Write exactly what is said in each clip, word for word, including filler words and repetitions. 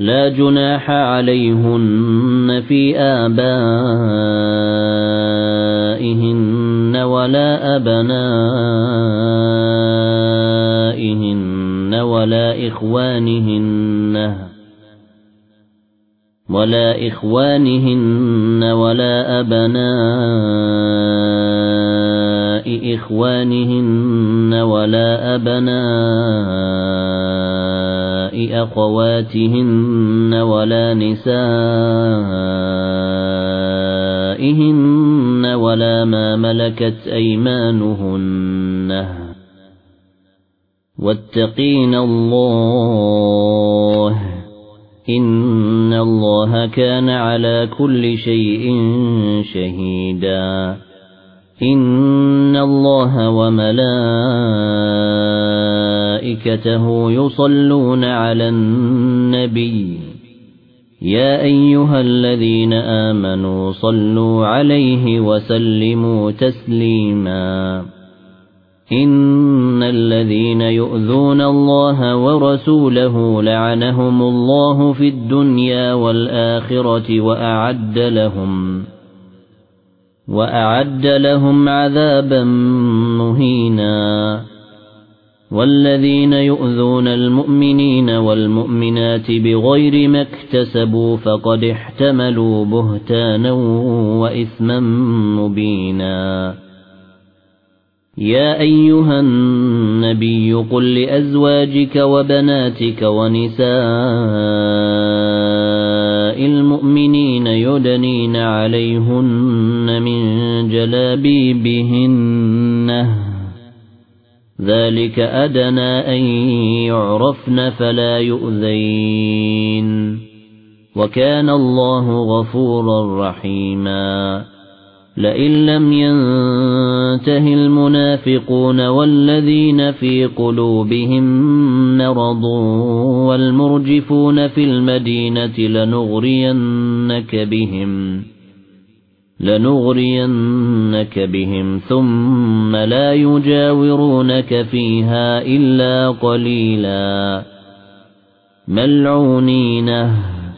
لا جناح عليهن في آبائهن ولا أبنائهن ولا إخوانهن ولا إخوانهن ولا أبناء إخوانهن ولا أبناء أخواتهن ولا نسائهن ولا ما ملكت أيمانهن واتقين الله إن الله كان على كل شيء شهيدا إن الله وملائكته يصلون على النبي يا أيها الذين آمنوا صلوا عليه وسلموا تسليما إن الذين يؤذون الله ورسوله لعنهم الله في الدنيا والآخرة وأعد لهم وأعد لهم عذابا مهينا والذين يؤذون المؤمنين والمؤمنات بغير ما اكتسبوا فقد احتملوا بهتانا وإثما مبينا يا أيها النبي قل لأزواجك وبناتك ونساء المؤمنين يدنين عليهن من جلابيبهن ذلك أدنى أن يعرفن فلا يؤذين وكان الله غفورا رحيما لئن لم ينته المنافقون والذين في قلوبهم مرض والمرجفون في المدينة لنغرينك بهم لنغرينك بهم ثم لا يجاورونك فيها إلا قليلا ملعونين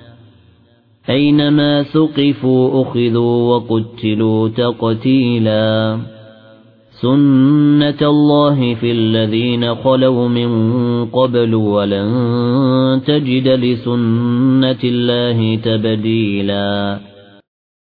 أينما ثقفوا أخذوا وقتلوا تقتيلا سنة الله في الذين خلوا من قبل ولن تجد لسنة الله تبديلا